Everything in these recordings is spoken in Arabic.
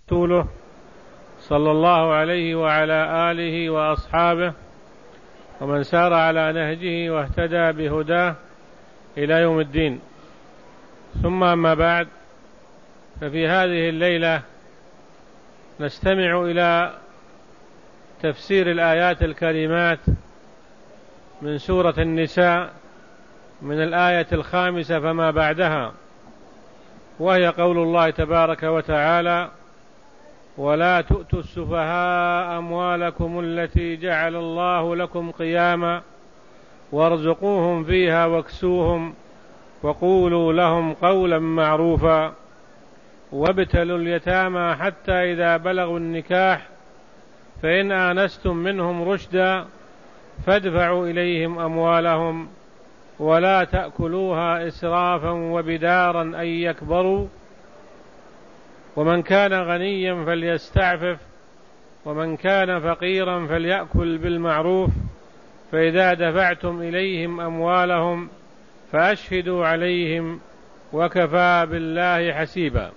ورسوله صلى الله عليه وعلى آله وأصحابه ومن سار على نهجه واهتدى بهداه إلى يوم الدين. ثم أما بعد، ففي هذه الليلة نستمع إلى تفسير الآيات الكريمات من سورة النساء من الآية 5 فما بعدها، وهي قول الله تبارك وتعالى: ولا تؤتوا السفهاء أموالكم التي جعل الله لكم قياما وارزقوهم فيها واكسوهم وقولوا لهم قولا معروفا وابتلوا اليتامى حتى إذا بلغوا النكاح فإن آنستم منهم رشدا فادفعوا إليهم أموالهم ولا تأكلوها إسرافا وبدارا أن يكبروا ومن كان غنيا فليستعفف ومن كان فقيرا فليأكل بالمعروف فإذا دفعتم إليهم أموالهم فأشهدوا عليهم وكفى بالله حسيبا.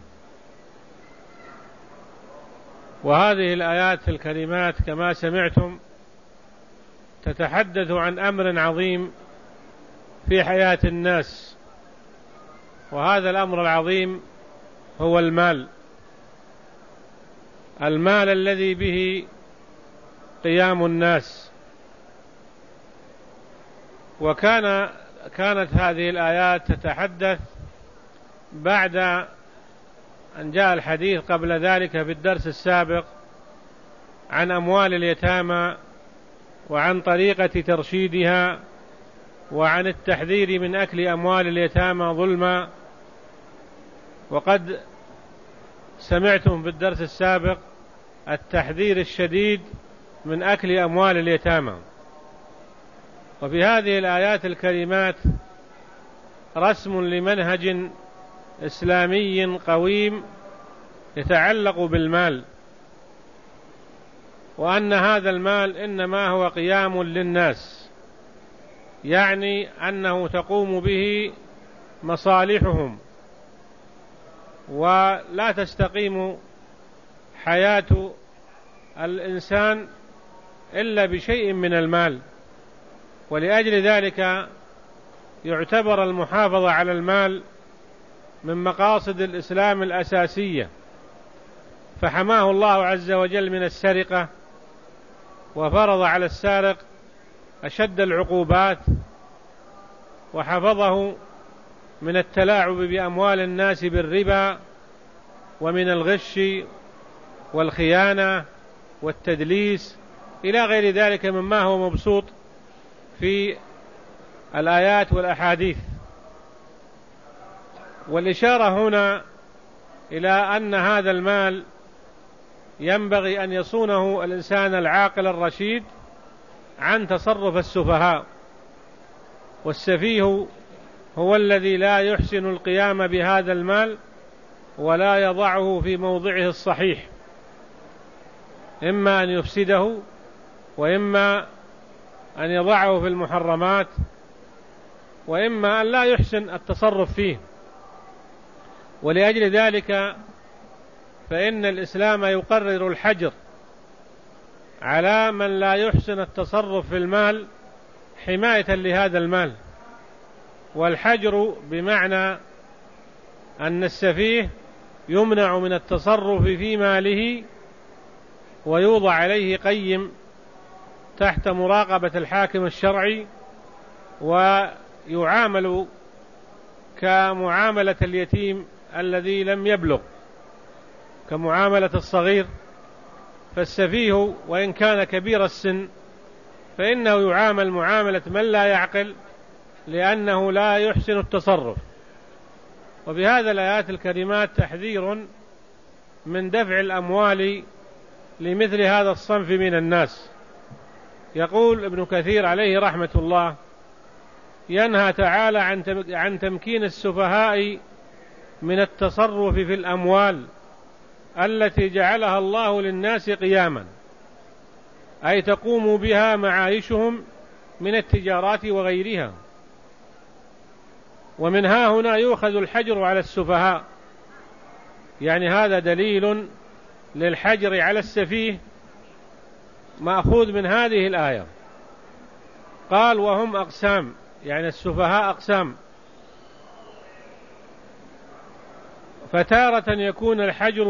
وهذه الآيات الكريمات كما سمعتم تتحدث عن أمر عظيم في حياة الناس، وهذا الأمر العظيم هو المال الذي به قيام الناس. كانت هذه الآيات تتحدث بعد أن جاء الحديث قبل ذلك في الدرس السابق عن أموال اليتامى وعن طريقة ترشيدها وعن التحذير من أكل أموال اليتامى ظلما. وقد سمعتم في الدرس السابق التحذير الشديد من أكل أموال اليتامى. وفي هذه الآيات الكريمات رسم لمنهج إسلامي قويم يتعلق بالمال، وأن هذا المال إنما هو قيام للناس، يعني أنه تقوم به مصالحهم، ولا تستقيم حياة الإنسان إلا بشيء من المال. ولأجل ذلك يعتبر المحافظة على المال من مقاصد الإسلام الأساسية، فحماه الله عز وجل من السرقة، وفرض على السارق أشد العقوبات، وحفظه من التلاعب بأموال الناس بالربا ومن الغش والخيانة والتدليس إلى غير ذلك مما هو مبسوط في الآيات والأحاديث. والإشارة هنا إلى أن هذا المال ينبغي أن يصونه الإنسان العاقل الرشيد عن تصرف السفهاء، والسفيه هو الذي لا يحسن القيام بهذا المال ولا يضعه في موضعه الصحيح، إما أن يفسده وإما أن يضعه في المحرمات وإما أن لا يحسن التصرف فيه. ولأجل ذلك فإن الإسلام يقرر الحجر على من لا يحسن التصرف في المال حماية لهذا المال. والحجر بمعنى أن السفيه يمنع من التصرف في ماله ويوضع عليه قيم تحت مراقبة الحاكم الشرعي، ويعامل كمعاملة اليتيم الذي لم يبلغ، كمعاملة الصغير. فالسفيه وإن كان كبير السن فإنه يعامل معاملة من لا يعقل لأنه لا يحسن التصرف. وفي هذا الآيات الكريمات تحذير من دفع الأموال لمثل هذا الصنف من الناس. يقول ابن كثير عليه رحمة الله: ينهى تعالى عن تمكين السفهاء من التصرف في الأموال التي جعلها الله للناس قياما، أي تقوم بها معايشهم من التجارات وغيرها. ومن ها هنا يؤخذ الحجر على السفهاء، يعني هذا دليل للحجر على السفيه مأخوذ من هذه الآية. قال وهم أقسام، يعني السفهاء أقسام، فتارة يكون الحجر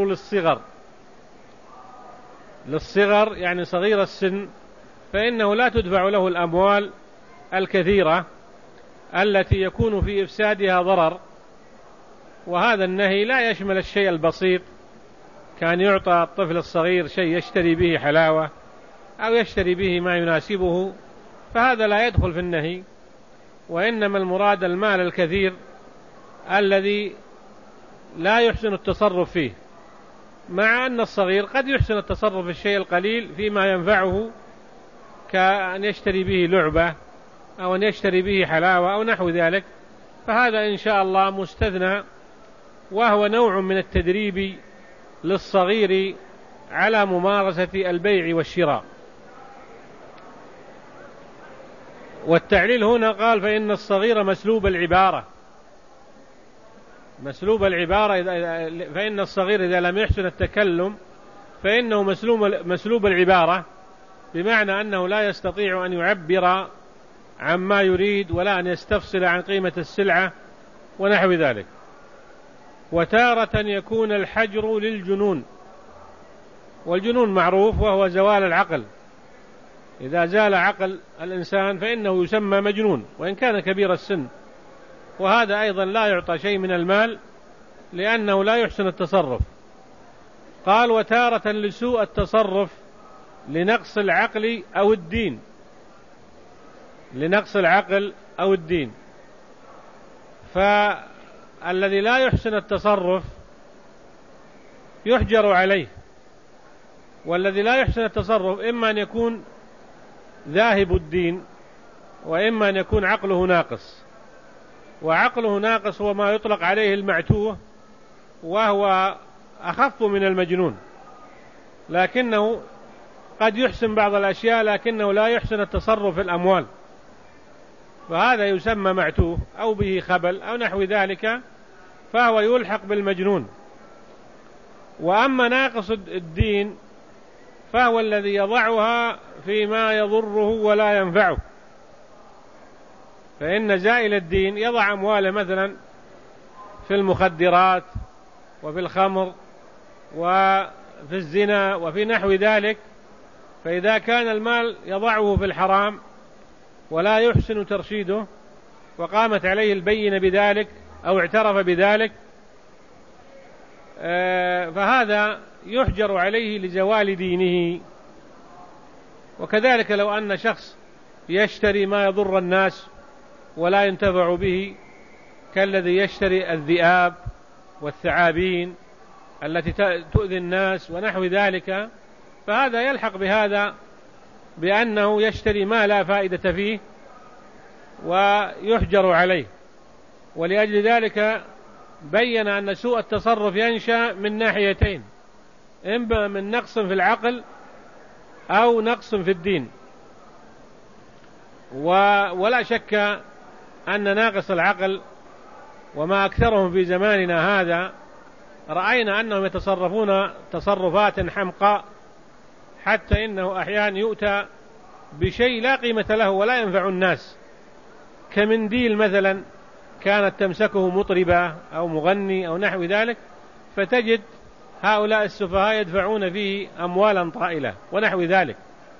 للصغر يعني صغير السن، فإنه لا تدفع له الأموال الكثيرة التي يكون في إفسادها ضرر، وهذا النهي لا يشمل الشيء البسيط، كان يعطى الطفل الصغير شيء يشتري به حلاوة أو يشتري به ما يناسبه، فهذا لا يدخل في النهي، وإنما المراد المال الكثير الذي لا يحسن التصرف فيه، مع أن الصغير قد يحسن التصرف في الشيء القليل فيما ينفعه، كأن يشتري به لعبة أو أن يشتري به حلاوة أو نحو ذلك، فهذا إن شاء الله مستثنى، وهو نوع من التدريب للصغير على ممارسة البيع والشراء. والتعليل هنا قال فإن الصغير مسلوب العبارة، فإن الصغير إذا لم يحسن التكلم فإنه مسلوب العبارة، بمعنى أنه لا يستطيع أن يعبر عما يريد ولا أن يستفصل عن قيمة السلعة ونحو ذلك. وتارة يكون الحجر للجنون، والجنون معروف وهو زوال العقل، إذا زال عقل الإنسان فإنه يسمى مجنون وإن كان كبير السن، وهذا أيضا لا يعطى شيء من المال لأنه لا يحسن التصرف. قال وتارة لسوء التصرف لنقص العقل أو الدين، فالذي لا يحسن التصرف يحجر عليه، والذي لا يحسن التصرف إما أن يكون ذاهب الدين وإما أن يكون عقله ناقص، وعقله ناقص هو ما يطلق عليه المعتوه، وهو أخف من المجنون، لكنه قد يحسن بعض الأشياء لكنه لا يحسن التصرف في الأموال، فهذا يسمى معتوه أو به خبل أو نحو ذلك، فهو يلحق بالمجنون. وأما ناقص الدين فهو الذي يضعها فيما يضره ولا ينفعه، فإن زائل الدين يضع أمواله مثلا في المخدرات وفي الخمر وفي الزنا وفي نحو ذلك، فإذا كان المال يضعه في الحرام ولا يحسن ترشيده وقامت عليه البينة بذلك أو اعترف بذلك، فهذا يحجر عليه لزوال دينه. وكذلك لو أن شخص يشتري ما يضر الناس ولا ينتفع به، كالذي يشتري الذئاب والثعابين التي تؤذي الناس ونحو ذلك، فهذا يلحق بهذا بأنه يشتري ما لا فائدة فيه ويحجر عليه. ولأجل ذلك بين أن سوء التصرف ينشأ من ناحيتين، إما من نقص في العقل أو نقص في الدين. ولا شك أن ناقص العقل وما أكثرهم في زماننا هذا رأينا أنهم يتصرفون تصرفات حمقاء، حتى إنه أحيانا يؤتى بشيء لا قيمة له ولا ينفع الناس، كمنديل مثلا كانت تمسكه مطربة أو مغني أو نحو ذلك، فتجد هؤلاء السفهاء يدفعون فيه أموالا طائلة ونحو ذلك.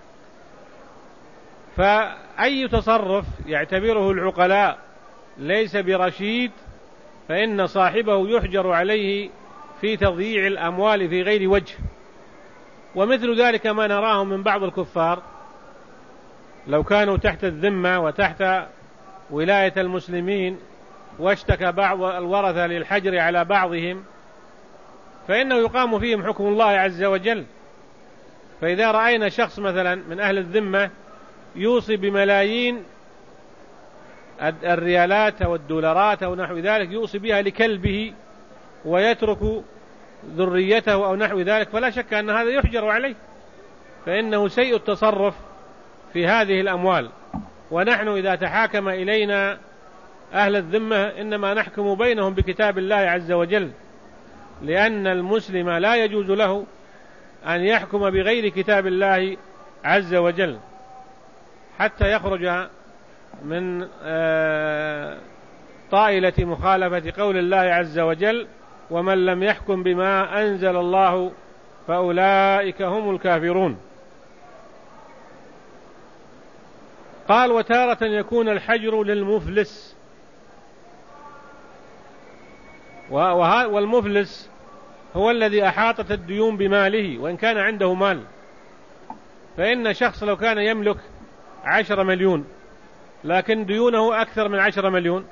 فأي تصرف يعتبره العقلاء ليس برشيد فإن صاحبه يحجر عليه في تضييع الأموال في غير وجه. ومثل ذلك ما نراه من بعض الكفار لو كانوا تحت الذمة وتحت ولاية المسلمين واشتكى بعض الورثة للحجر على بعضهم، فإنه يقام فيهم حكم الله عز وجل. فإذا رأينا شخص مثلا من أهل الذمة يوصي بملايين الريالات أو الدولارات أو نحو ذلك، يوصي بها لكلبه ويترك ذريته أو نحو ذلك، فلا شك أن هذا يحجر عليه، فإنه سيء التصرف في هذه الأموال. ونحن إذا تحاكم إلينا أهل الذمة إنما نحكم بينهم بكتاب الله عز وجل، لأن المسلم لا يجوز له أن يحكم بغير كتاب الله عز وجل حتى يخرج من طائلة مخالفة قول الله عز وجل: ومن لم يحكم بما أنزل الله فأولئك هم الكافرون. قال: وتارة يكون الحجر للمفلس، والمفلس هو الذي أحاطت الديون بماله وإن كان عنده مال. فإن شخص لو كان يملك 10 مليون لكن ديونه أكثر من 10 مليون،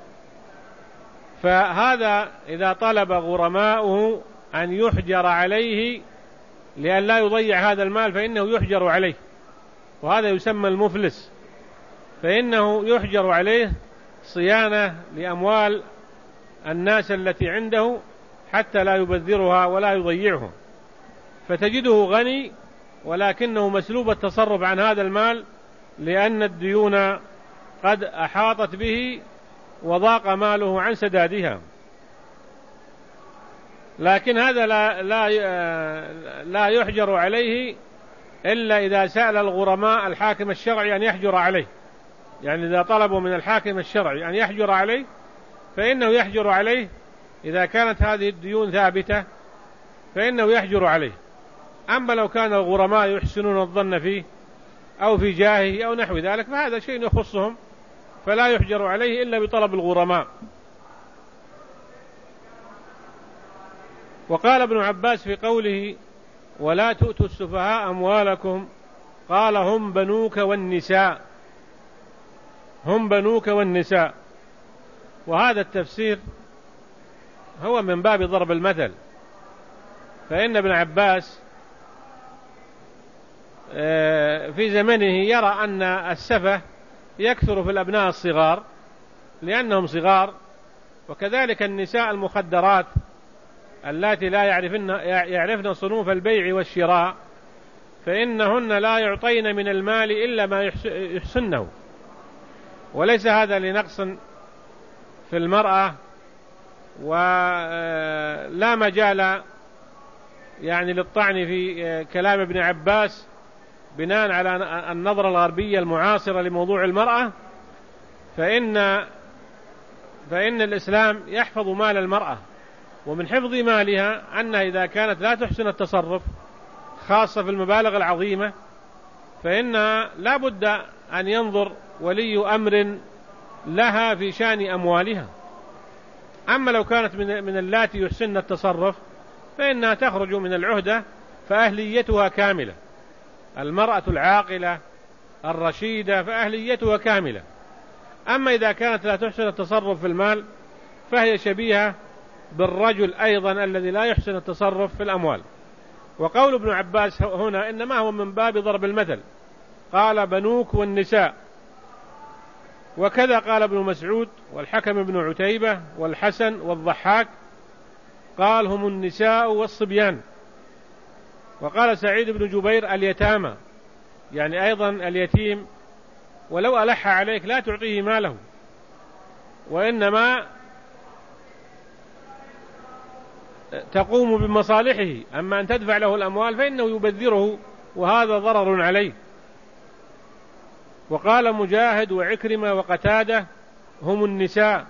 فهذا إذا طلب غرماؤه أن يحجر عليه لأن لا يضيع هذا المال فإنه يحجر عليه، وهذا يسمى المفلس، فإنه يحجر عليه صيانة لأموال الناس التي عنده حتى لا يبذرها ولا يضيعها. فتجده غني ولكنه مسلوب التصرف عن هذا المال لأن الديون قد أحاطت به وضاق ماله عن سدادها. لكن هذا لا يحجر عليه إلا إذا سأل الغرماء الحاكم الشرعي أن يحجر عليه، يعني إذا طلبوا من الحاكم الشرعي أن يحجر عليه فإنه يحجر عليه. إذا كانت هذه الديون ثابتة فإنه يحجر عليه. أما لو كان الغرماء يحسنون الظن فيه أو في جاهه أو نحو ذلك فهذا شيء يخصهم، فلا يحجر عليه إلا بطلب الغرماء. وقال ابن عباس في قوله: ولا تؤتوا السفهاء أموالكم، قال: هم بنوك والنساء، هم بنوك والنساء. وهذا التفسير هو من باب ضرب المثل، فإن ابن عباس في زمنه يرى أن السفه يكثر في الأبناء الصغار لأنهم صغار، وكذلك النساء المخدرات اللاتي لا يعرفن صنوف البيع والشراء فإنهن لا يعطين من المال إلا ما يحسنه، وليس هذا لنقص في المرأة، ولا مجال يعني للطعن في كلام ابن عباس بناء على النظرة الغربية المعاصرة لموضوع المرأة، فإن الإسلام يحفظ مال المرأة، ومن حفظ مالها أنها إذا كانت لا تحسن التصرف خاصة في المبالغ العظيمة فإنها لا بد أن ينظر ولي أمر لها في شأن أموالها. أما لو كانت من اللاتي يحسن التصرف فإنها تخرج من العهدة فأهليتها كاملة. المرأة العاقلة الرشيدة فأهليتها كاملة. أما إذا كانت لا تحسن التصرف في المال فهي شبيهة بالرجل أيضا الذي لا يحسن التصرف في الأموال. وقول ابن عباس هنا إنما هو من باب ضرب المثل، قال: بنوك والنساء. وكذا قال ابن مسعود والحكم بن عتيبة والحسن والضحاك، قال: هم النساء والصبيان. وقال سعيد بن جبير: اليتامى، يعني أيضا اليتيم ولو ألح عليك لا تعطيه ماله، وإنما تقوم بمصالحه، أما أن تدفع له الأموال فإنه يبذره وهذا ضرر عليه. وقال مجاهد وعكرمة وقتادة: هم النساء.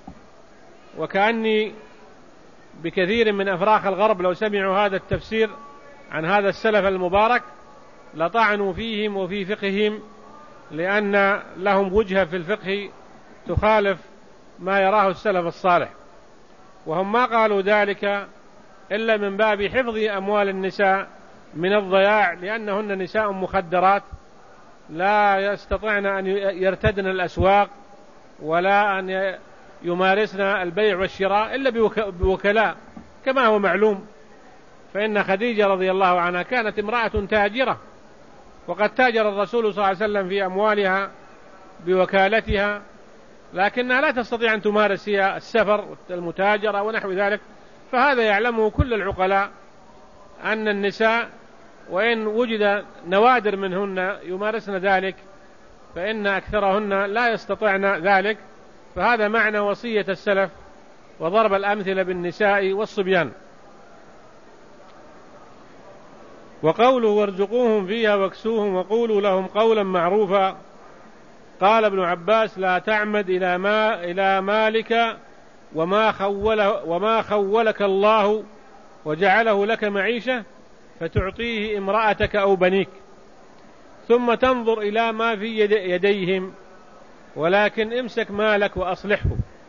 وكأني بكثير من أفراخ الغرب لو سمعوا هذا التفسير عن هذا السلف المبارك لطعنوا فيهم وفي فقههم، لأن لهم وجهة في الفقه تخالف ما يراه السلف الصالح، وهم ما قالوا ذلك إلا من باب حفظ أموال النساء من الضياع، لأنهن نساء مخدرات لا يستطعن أن يرتدن الأسواق ولا أن يمارسن البيع والشراء إلا بوكلاء كما هو معلوم. فإن خديجة رضي الله عنها كانت امرأة تاجرة، وقد تاجر الرسول صلى الله عليه وسلم في أموالها بوكالتها، لكنها لا تستطيع أن تمارس هي السفر المتاجرة ونحو ذلك. فهذا يعلمه كل العقلاء أن النساء وإن وجد نوادر منهن يمارسن ذلك فإن أكثرهن لا يستطيعن ذلك. فهذا معنى وصية السلف وضرب الأمثلة بالنساء والصبيان. وقوله وارزقوهم فيها واكسوهم وقولوا لهم قولا معروفا. قال ابن عباس لا تعمد إلى مالك وما خولك الله وجعله لك معيشة فتعطيه امرأتك أو بنيك ثم تنظر إلى ما في يديهم، ولكن امسك مالك وأصلحه.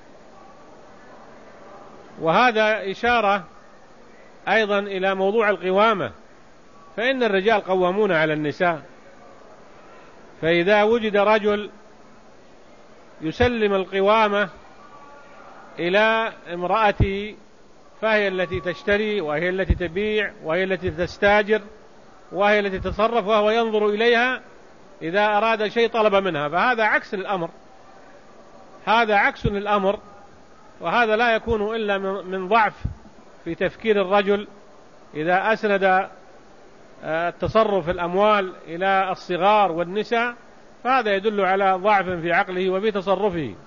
وهذا إشارة أيضا إلى موضوع القوامة، فإن الرجال قوامون على النساء، فإذا وجد رجل يسلم القوامة إلى امرأته فهي التي تشتري وهي التي تبيع وهي التي تستاجر وهي التي تتصرف وهو ينظر إليها إذا أراد شيء طلب منها، فهذا عكس الأمر، هذا عكس الأمر. وهذا لا يكون إلا من ضعف في تفكير الرجل إذا أسند التصرف الأموال إلى الصغار والنساء، فهذا يدل على ضعف في عقله وفي تصرفه.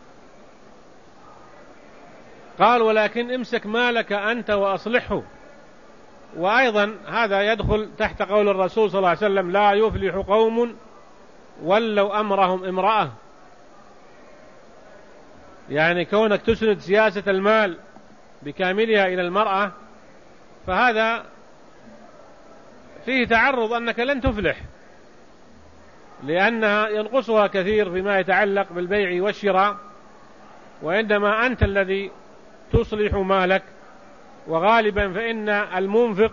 قال ولكن امسك مالك أنت وأصلحه. وأيضا هذا يدخل تحت قول الرسول صلى الله عليه وسلم لا يفلح قوم ولوا أمرهم امرأة، يعني كونك تسند سياسة المال بكاملها إلى المرأة فهذا فيه تعرض أنك لن تفلح، لأنها ينقصها كثير فيما يتعلق بالبيع والشراء، وعندما أنت الذي تصلح مالك. وغالبا فإن المنفق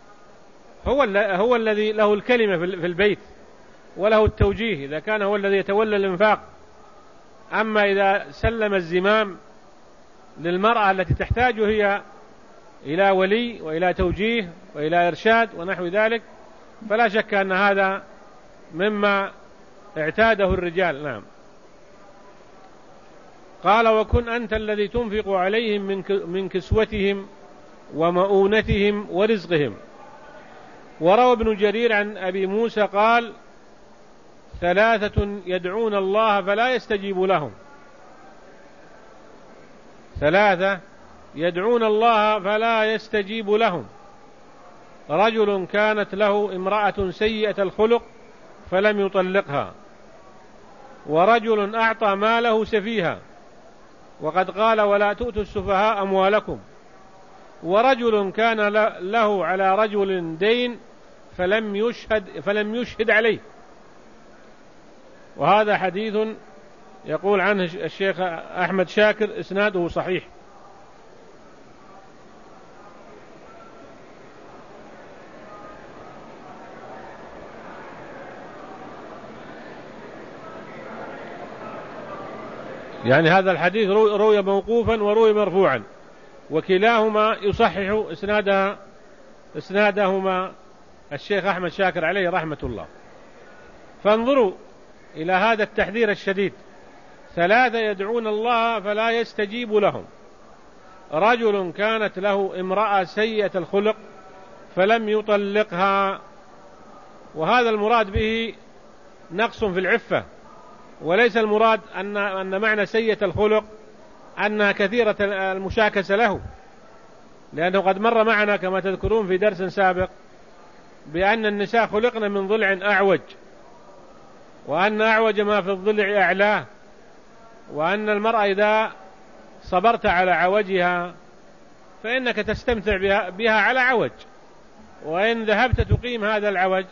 هو الذي له الكلمة في البيت وله التوجيه إذا كان هو الذي يتولى الإنفاق. أما إذا سلم الزمام للمرأة التي تحتاج هي إلى ولي وإلى توجيه وإلى إرشاد ونحو ذلك، فلا شك أن هذا مما اعتاده الرجال. نعم. قال وكن أنت الذي تنفق عليهم من كسوتهم ومؤونتهم ورزقهم. وروى ابن جرير عن أبي موسى قال ثلاثة يدعون الله فلا يستجيب لهم، ثلاثة يدعون الله فلا يستجيب لهم: رجل كانت له امرأة سيئة الخلق فلم يطلقها، ورجل أعطى ماله سفيها وقد قال ولا تؤتوا السفهاء أموالكم، ورجل كان له على رجل دين فلم يشهد عليه. وهذا حديث يقول عنه الشيخ أحمد شاكر إسناده صحيح. يعني هذا الحديث روي موقوفا وروي مرفوعا، وكلاهما يصحح إسنادهما الشيخ أحمد شاكر عليه رحمة الله. فانظروا إلى هذا التحذير الشديد: ثلاثة يدعون الله فلا يستجيب لهم: رجل كانت له امرأة سيئة الخلق فلم يطلقها. وهذا المراد به نقص في العفة، وليس المراد أن معنى سيئة الخلق أنها كثيرة المشاكسة له، لأنه قد مر معنا كما تذكرون في درس سابق بأن النساء خلقن من ضلع أعوج، وأن أعوج ما في الضلع أعلاه، وأن المرأة إذا صبرت على عوجها فإنك تستمتع بها على عوج، وإن ذهبت تقيم هذا العوج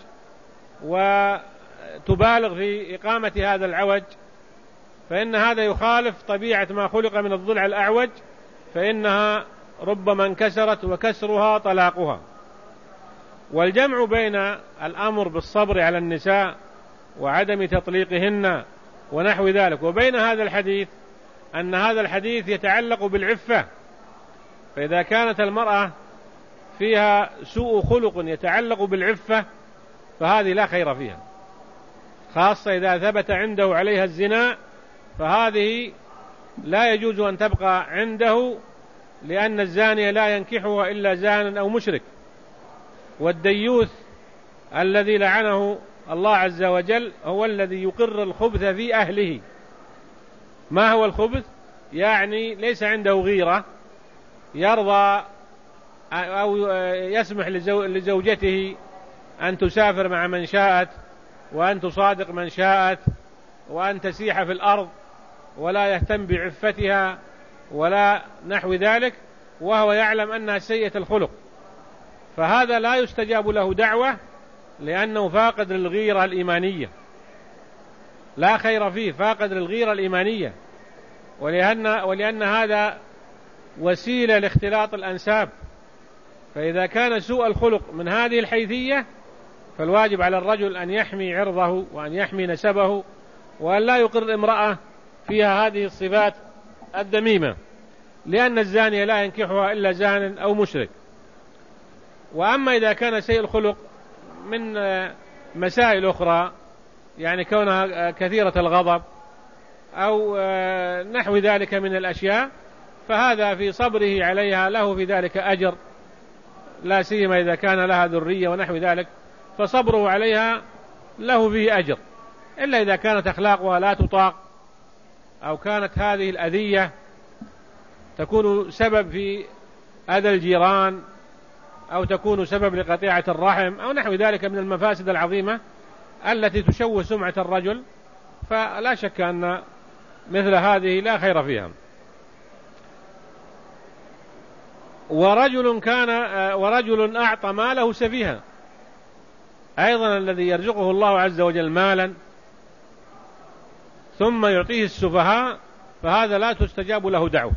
وتبالغ في إقامة هذا العوج فإن هذا يخالف طبيعة ما خلق من الضلع الأعوج، فإنها ربما انكسرت وكسرها طلاقها. والجمع بين الأمر بالصبر على النساء وعدم تطليقهن ونحو ذلك وبين هذا الحديث أن هذا الحديث يتعلق بالعفة، فإذا كانت المرأة فيها سوء خلق يتعلق بالعفة فهذه لا خير فيها، خاصة إذا ثبت عنده عليها الزنا، فهذه لا يجوز أن تبقى عنده، لأن الزانية لا ينكحها إلا زان أو مشرك. والديوث الذي لعنه الله عز وجل هو الذي يقر الخبث في أهله. ما هو الخبث؟ يعني ليس عنده غيرة، يرضى أو يسمح لزوجته أن تسافر مع من شاءت، وأن تصادق من شاءت، وأن تسيح في الأرض ولا يهتم بعفتها ولا نحو ذلك، وهو يعلم أنها سيئة الخلق، فهذا لا يستجاب له دعوة، لأنه فاقد للغيرة الإيمانية، لا خير فيه، فاقد للغيرة الإيمانية، ولأن هذا وسيلة لاختلاط الأنساب. فإذا كان سوء الخلق من هذه الحيثية، فالواجب على الرجل أن يحمي عرضه وأن يحمي نسبه، وأن لا يقر امرأة فيها هذه الصفات الذميمة، لأن الزانية لا ينكحها إلا زان أو مشرك. وأما إذا كان سيء الخلق من مسائل أخرى، يعني كونها كثيرة الغضب أو نحو ذلك من الأشياء، فهذا في صبره عليها له في ذلك أجر، لا سيما إذا كان لها ذرية ونحو ذلك، فصبره عليها له فيه أجر. إلا إذا كانت أخلاقها لا تطاق، أو كانت هذه الأذية تكون سبب في أذى الجيران، أو تكون سبب لقطيعة الرحم أو نحو ذلك من المفاسد العظيمة التي تشوه سمعة الرجل، فلا شك أن مثل هذه لا خير فيها. ورجل أعطى ماله سفيها، أيضا الذي يرزقه الله عز وجل مالا ثم يعطيه السفهاء، فهذا لا تستجاب له دعوة،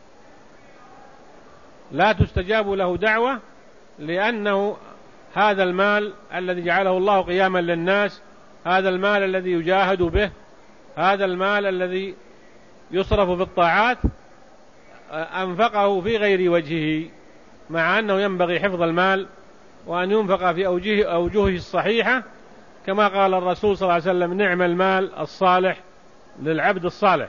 لا تستجاب له دعوة، لأنه هذا المال الذي جعله الله قياما للناس، هذا المال الذي يجاهد به، هذا المال الذي يصرف في الطاعات، أنفقه في غير وجهه، مع أنه ينبغي حفظ المال وأن ينفق في أوجهه الصحيحة، كما قال الرسول صلى الله عليه وسلم: نعم المال الصالح للعبد الصالح.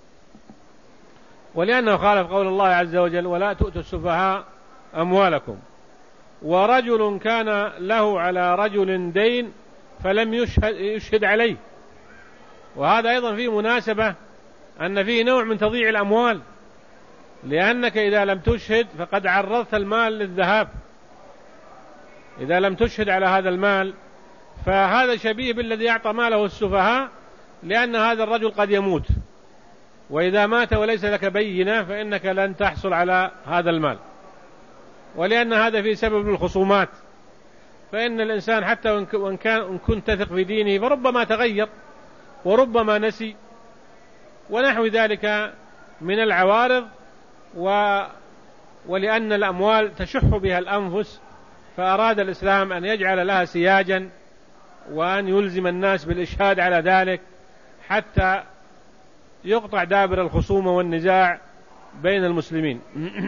ولأنه خالف قول الله عز وجل: ولا تؤتوا السفهاء أموالكم. ورجل كان له على رجل دين فلم يشهد عليه، وهذا أيضا فيه مناسبة أن فيه نوع من تضييع الأموال، لأنك إذا لم تشهد فقد عرضت المال للذهاب، إذا لم تشهد على هذا المال، فهذا شبيه بالذي أعطى ماله السفهاء، لأن هذا الرجل قد يموت، وإذا مات وليس لك بينة فإنك لن تحصل على هذا المال، ولأن هذا فيه سبب للخصومات، فإن الإنسان حتى وإن كنت تثق في دينه فربما تغير وربما نسي ونحو ذلك من العوارض، ولأن الأموال تشح بها الأنفس، فأراد الإسلام أن يجعل لها سياجا وأن يلزم الناس بالإشهاد على ذلك حتى يقطع دابر الخصومة والنزاع بين المسلمين.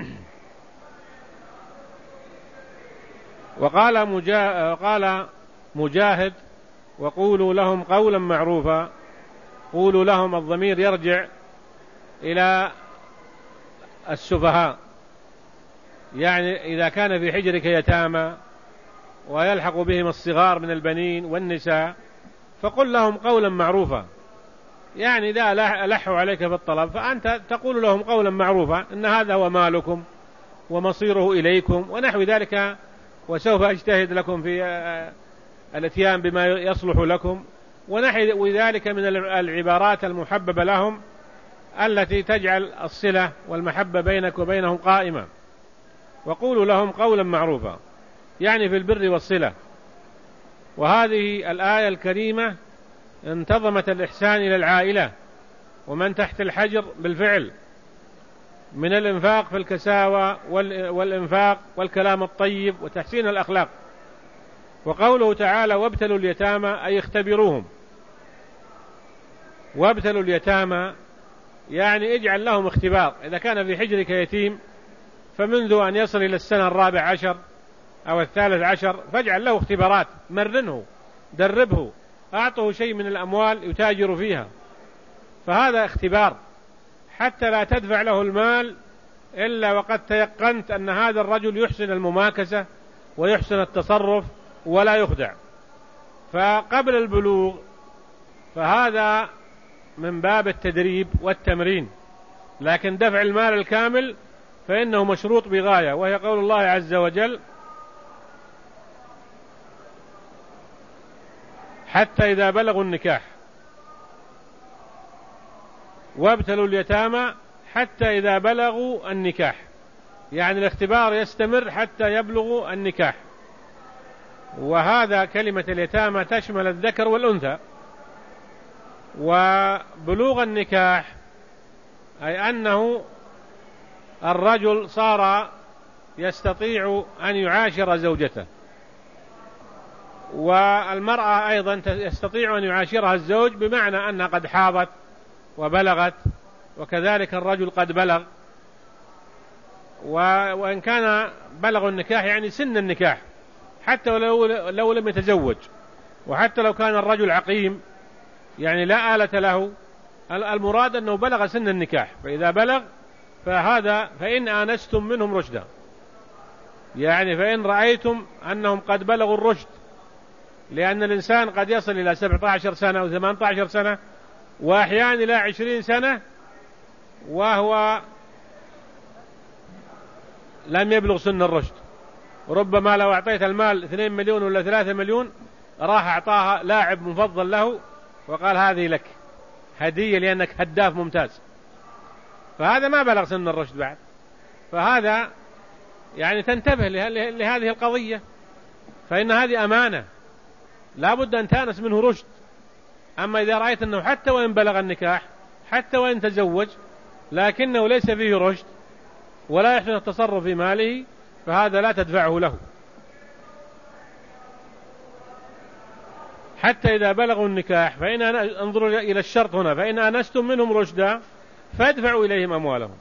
وقال مجاهد: وقولوا لهم قولا معروفا. قولوا لهم، الضمير يرجع إلى السفهاء، يعني إذا كان في حجرك يتامى ويلحق بهم الصغار من البنين والنساء، فقل لهم قولا معروفا، يعني إذا ألحوا عليك بالطلب فأنت تقول لهم قولا معروفا: إن هذا هو مالكم ومصيره إليكم ونحو ذلك، وسوف أجتهد لكم في الاتيان بما يصلح لكم، ونحو ذلك من العبارات المحببة لهم التي تجعل الصلة والمحبة بينك وبينهم قائمة. وقولوا لهم قولا معروفا، يعني في البر والصلة. وهذه الآية الكريمة انتظمت الإحسان إلى العائلة ومن تحت الحجر بالفعل، من الإنفاق في الكساوى والإنفاق والكلام الطيب وتحسين الأخلاق. وقوله تعالى: وابتلوا اليتامى، أي اختبروهم. وابتلوا اليتامى يعني اجعل لهم اختبار، إذا كان في حجرك يتيم فمنذ أن يصل إلى السنة 14 أو 13 فاجعل له اختبارات، مرنه، دربه، أعطه شيء من الأموال يتاجر فيها، فهذا اختبار، حتى لا تدفع له المال إلا وقد تيقنت أن هذا الرجل يحسن المماكسة ويحسن التصرف ولا يخدع. فقبل البلوغ فهذا من باب التدريب والتمرين، لكن دفع المال الكامل فإنه مشروط بغاية، وهي قول الله عز وجل: حتى إذا بلغوا النكاح، وابتلوا اليتامى حتى إذا بلغوا النكاح، يعني الاختبار يستمر حتى يبلغوا النكاح. وهذا كلمة اليتامى تشمل الذكر والأنثى. وبلوغ النكاح أي أنه الرجل صار يستطيع أن يعاشر زوجته، والمرأة أيضا يستطيع أن يعاشرها الزوج، بمعنى أنها قد حاضت وبلغت، وكذلك الرجل قد بلغ. وإن كان بلغ النكاح يعني سن النكاح، حتى لو لم يتزوج، وحتى لو كان الرجل عقيم يعني لا آلة له، المراد أنه بلغ سن النكاح. فإذا بلغ فإن آنستم منهم رشدا، يعني فإن رأيتم أنهم قد بلغوا الرشد، لأن الإنسان قد يصل إلى 17 سنة أو 18 سنة، وأحيانا إلى 20 سنة وهو لم يبلغ سن الرشد. ربما لو أعطيت المال 2 مليون ولا 3 مليون راح أعطاها لاعب مفضل له وقال هذه لك هدية لأنك هداف ممتاز، فهذا ما بلغ سن الرشد بعد. فهذا يعني تنتبه لهذه القضية، فإن هذه أمانة لا بد أن تأنس منه رشد. أما إذا رأيت أنه حتى وإن بلغ النكاح، حتى وإن تزوج، لكنه ليس فيه رشد ولا يحسن التصرف في ماله، فهذا لا تدفعه له. حتى إذا بلغوا النكاح، فإن انظروا إلى الشرط هنا، فإن آنستم منهم رشدا فادفعوا إليهم أموالهم.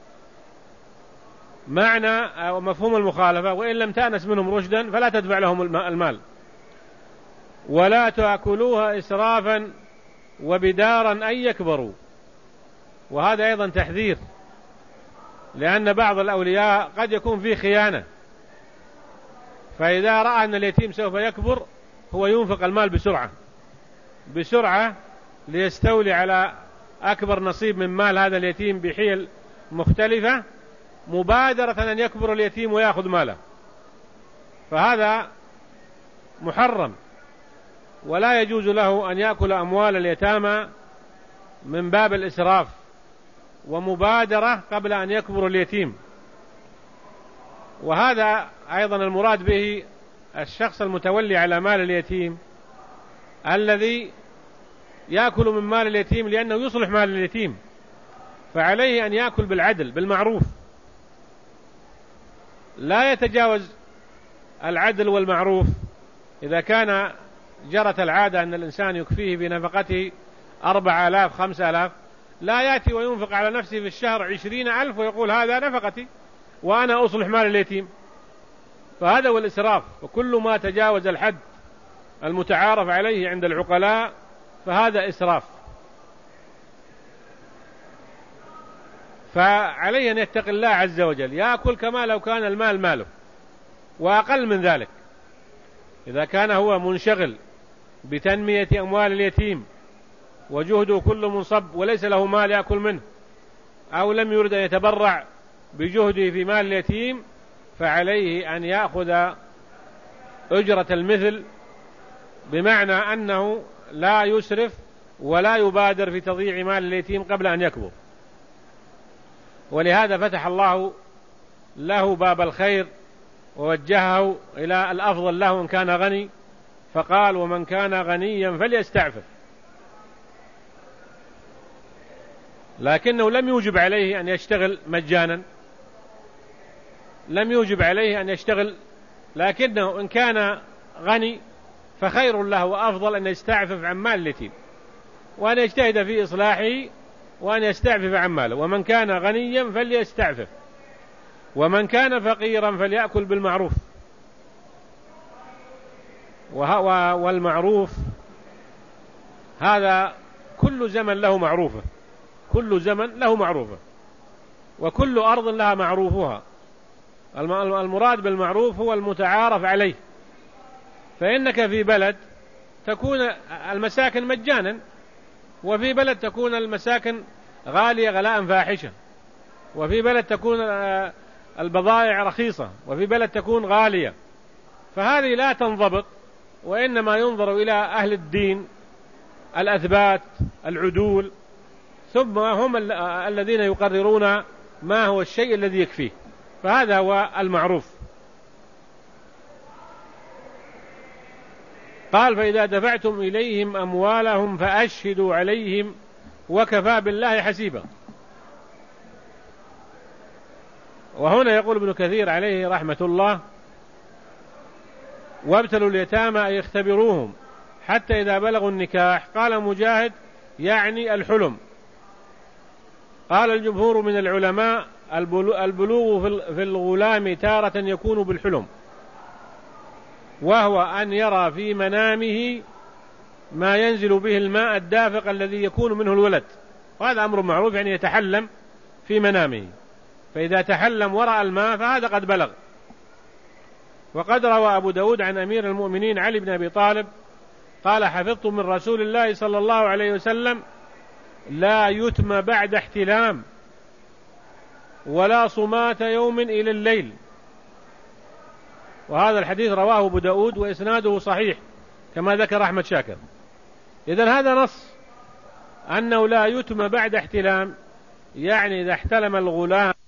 معنى أو مفهوم المخالفة: وإن لم تأنس منهم رشدا فلا تدفع لهم المال. ولا تأكلوها إسرافا وبدارا أن يكبروا. وهذا أيضا تحذير، لأن بعض الأولياء قد يكون فيه خيانة، فإذا رأى أن اليتيم سوف يكبر هو ينفق المال بسرعة ليستولي على أكبر نصيب من مال هذا اليتيم بحيل مختلفة، مبادرة أن يكبر اليتيم ويأخذ ماله. فهذا محرم، ولا يجوز له أن يأكل أموال اليتامى من باب الإسراف ومبادرة قبل أن يكبر اليتيم. وهذا أيضا المراد به الشخص المتولي على مال اليتيم، الذي يأكل من مال اليتيم لأنه يصلح مال اليتيم، فعليه أن يأكل بالعدل بالمعروف، لا يتجاوز العدل والمعروف. إذا كان جرت العادة أن الإنسان يكفيه بنفقته 4000 5000، لا يأتي وينفق على نفسه في الشهر 20,000 ويقول هذا نفقتي وأنا أصلح مال اليتيم، فهذا هو الإسراف. وكل ما تجاوز الحد المتعارف عليه عند العقلاء فهذا إسراف. فعليه أن يتقي الله عز وجل، يأكل كما لو كان المال ماله وأقل من ذلك. إذا كان هو منشغل بتنمية أموال اليتيم وجهده كله منصب وليس له مال يأكل منه، أو لم يرد أن يتبرع بجهده في مال اليتيم، فعليه أن يأخذ أجرة المثل، بمعنى أنه لا يسرف ولا يبادر في تضييع مال اليتيم قبل أن يكبر. ولهذا فتح الله له باب الخير ووجهه إلى الأفضل له إن كان غني، فقال: ومن كان غنيا فليستعفف. لكنه لم يوجب عليه أن يشتغل مجانا، لم يوجب عليه أن يشتغل، لكنه إن كان غني فخير له وأفضل أن يستعفف عن مال اليتيم، وأن يجتهد في إصلاحه، وأن يستعفف عن ماله. ومن كان غنيا فليستعفف، ومن كان فقيرا فليأكل بالمعروف. والمعروف هذا كل زمن له معروفه، كل زمن له معروفه، وكل أرض لها معروفها. المراد بالمعروف هو المتعارف عليه. فإنك في بلد تكون المساكن مجانا، وفي بلد تكون المساكن غالية غلاء فاحشة، وفي بلد تكون البضائع رخيصة، وفي بلد تكون غالية. فهذه لا تنضبط، وإنما ينظر إلى أهل الدين الأثبات العدول، ثم هم الذين يقررون ما هو الشيء الذي يكفيه، فهذا هو المعروف. قال فإذا دفعتم إليهم أموالهم فأشهدوا عليهم وكفى بالله حسيبا. وهنا يقول ابن كثير عليه رحمة الله: وابتلوا اليتامى أي اختبروهم حتى إذا بلغوا النكاح. قال مجاهد: يعني الحلم. قال الجمهور من العلماء: البلوغ في الغلام تارة يكون بالحلم، وهو أن يرى في منامه ما ينزل به الماء الدافق الذي يكون منه الولد، وهذا أمر معروف، يعني يتحلم في منامه، فإذا تحلم ورأى الماء فهذا قد بلغ. وقد روى أبو داود عن أمير المؤمنين علي بن أبي طالب قال: حفظت من رسول الله صلى الله عليه وسلم: لا يتم بعد احتلام ولا صمات يوم إلى الليل. وهذا الحديث رواه أبو داود وإسناده صحيح كما ذكر أحمد شاكر. إذن هذا نص أنه لا يتم بعد احتلام، يعني إذا احتلم الغلام